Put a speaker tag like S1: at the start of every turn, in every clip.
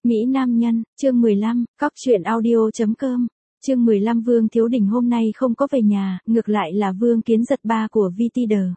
S1: Mỹ Nam Nhân, chương 15, Cóc truyện audio.com. Chương 15 Vương Thiếu Đình hôm nay không có về nhà, ngược lại là Vương Kiến Giật ba của VTD.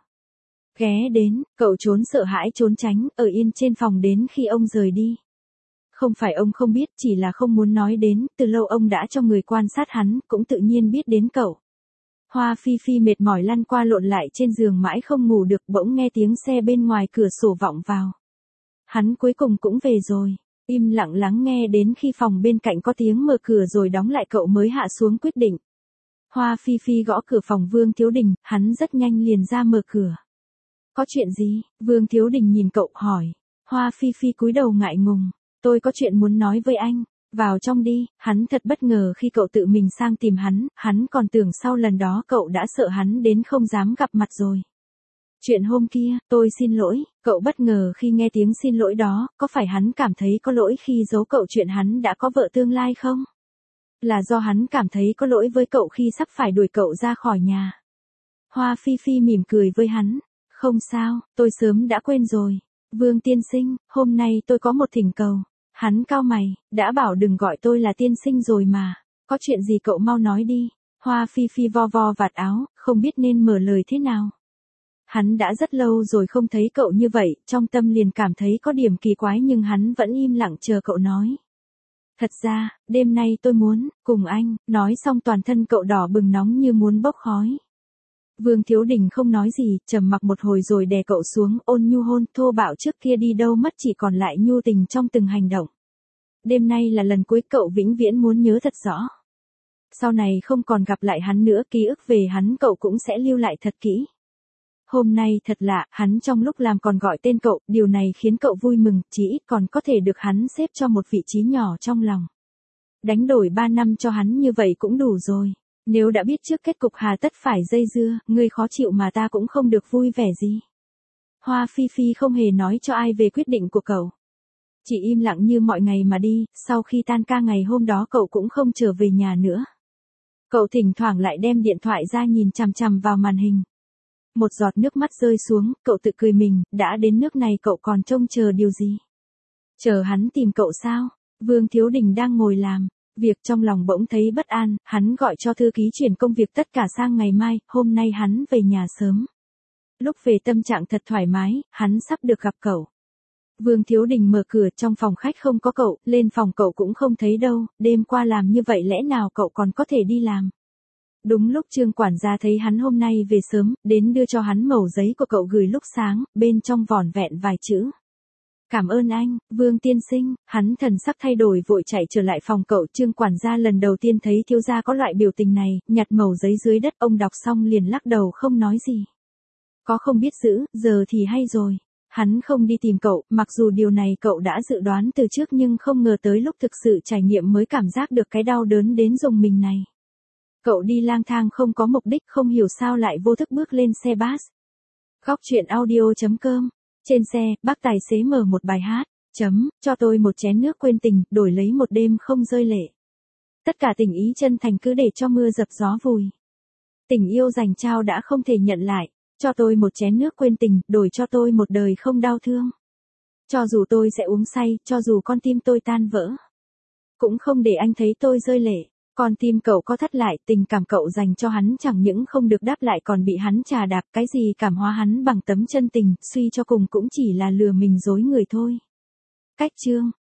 S1: Ghé đến, cậu trốn sợ hãi trốn tránh, ở yên trên phòng đến khi ông rời đi. Không phải ông không biết, chỉ là không muốn nói đến, từ lâu ông đã cho người quan sát hắn, cũng tự nhiên biết đến cậu. Hoa Phi Phi mệt mỏi lăn qua lộn lại trên giường mãi không ngủ được, bỗng nghe tiếng xe bên ngoài cửa sổ vọng vào. Hắn cuối cùng cũng về rồi. Im lặng lắng nghe đến khi phòng bên cạnh có tiếng mở cửa rồi đóng lại cậu mới hạ xuống quyết định. Hoa Phi Phi gõ cửa phòng Vương Thiếu Đình, hắn rất nhanh liền ra mở cửa. Có chuyện gì? Vương Thiếu Đình nhìn cậu hỏi. Hoa Phi Phi cúi đầu ngại ngùng. Tôi có chuyện muốn nói với anh. Vào trong đi. Hắn thật bất ngờ khi cậu tự mình sang tìm hắn còn tưởng sau lần đó cậu đã sợ hắn đến không dám gặp mặt rồi. Chuyện hôm kia, tôi xin lỗi, cậu bất ngờ khi nghe tiếng xin lỗi đó, có phải hắn cảm thấy có lỗi khi giấu cậu chuyện hắn đã có vợ tương lai không? Là do hắn cảm thấy có lỗi với cậu khi sắp phải đuổi cậu ra khỏi nhà. Hoa Phi Phi mỉm cười với hắn, không sao, tôi sớm đã quên rồi. Vương tiên sinh, hôm nay tôi có một thỉnh cầu. Hắn cau mày, đã bảo đừng gọi tôi là tiên sinh rồi mà, có chuyện gì cậu mau nói đi. Hoa Phi Phi vo vo vạt áo, không biết nên mở lời thế nào. Hắn đã rất lâu rồi không thấy cậu như vậy, trong tâm liền cảm thấy có điểm kỳ quái nhưng hắn vẫn im lặng chờ cậu nói. Thật ra, đêm nay tôi muốn, cùng anh, nói xong toàn thân cậu đỏ bừng nóng như muốn bốc khói. Vương Thiếu Đình không nói gì, trầm mặc một hồi rồi đè cậu xuống, ôn nhu hôn, thô bạo trước kia đi đâu mất chỉ còn lại nhu tình trong từng hành động. Đêm nay là lần cuối cậu vĩnh viễn muốn nhớ thật rõ. Sau này không còn gặp lại hắn nữa, ký ức về hắn cậu cũng sẽ lưu lại thật kỹ. Hôm nay thật lạ, hắn trong lúc làm còn gọi tên cậu, điều này khiến cậu vui mừng, chỉ ít còn có thể được hắn xếp cho một vị trí nhỏ trong lòng. Đánh đổi 3 năm cho hắn như vậy cũng đủ rồi. Nếu đã biết trước kết cục hà tất phải dây dưa, ngươi khó chịu mà ta cũng không được vui vẻ gì. Hoa Phi Phi không hề nói cho ai về quyết định của cậu. Chỉ im lặng như mọi ngày mà đi, sau khi tan ca ngày hôm đó cậu cũng không trở về nhà nữa. Cậu thỉnh thoảng lại đem điện thoại ra nhìn chằm chằm vào màn hình. Một giọt nước mắt rơi xuống, cậu tự cười mình, đã đến nước này cậu còn trông chờ điều gì? Chờ hắn tìm cậu sao? Vương Thiếu Đình đang ngồi làm việc trong lòng bỗng thấy bất an, hắn gọi cho thư ký chuyển công việc tất cả sang ngày mai, hôm nay hắn về nhà sớm. Lúc về tâm trạng thật thoải mái, hắn sắp được gặp cậu. Vương Thiếu Đình mở cửa, trong phòng khách không có cậu, lên phòng cậu cũng không thấy đâu, đêm qua làm như vậy lẽ nào cậu còn có thể đi làm? Đúng lúc Trương quản gia thấy hắn hôm nay về sớm, đến đưa cho hắn mẩu giấy của cậu gửi lúc sáng, bên trong vỏn vẹn vài chữ. Cảm ơn anh, Vương tiên sinh. Hắn thần sắc thay đổi vội chạy trở lại phòng cậu. Trương quản gia lần đầu tiên thấy thiếu gia có loại biểu tình này, nhặt mẩu giấy dưới đất, ông đọc xong liền lắc đầu không nói gì. Có không biết giữ, giờ thì hay rồi. Hắn không đi tìm cậu, mặc dù điều này cậu đã dự đoán từ trước nhưng không ngờ tới lúc thực sự trải nghiệm mới cảm giác được cái đau đớn đến rùng mình này. Cậu đi lang thang không có mục đích, không hiểu sao lại vô thức bước lên xe bus. Cóc truyện audio.com. Trên xe, bác tài xế mở một bài hát. Cho tôi một chén nước quên tình, đổi lấy một đêm không rơi lệ. Tất cả tình ý chân thành cứ để cho mưa dập gió vùi. Tình yêu dành trao đã không thể nhận lại. Cho tôi một chén nước quên tình, đổi cho tôi một đời không đau thương. Cho dù tôi sẽ uống say, cho dù con tim tôi tan vỡ, cũng không để anh thấy tôi rơi lệ. Con tim cậu có thắt lại, tình cảm cậu dành cho hắn chẳng những không được đáp lại còn bị hắn chà đạp, cái gì cảm hóa hắn bằng tấm chân tình, suy cho cùng cũng chỉ là lừa mình dối người thôi. Cách chương.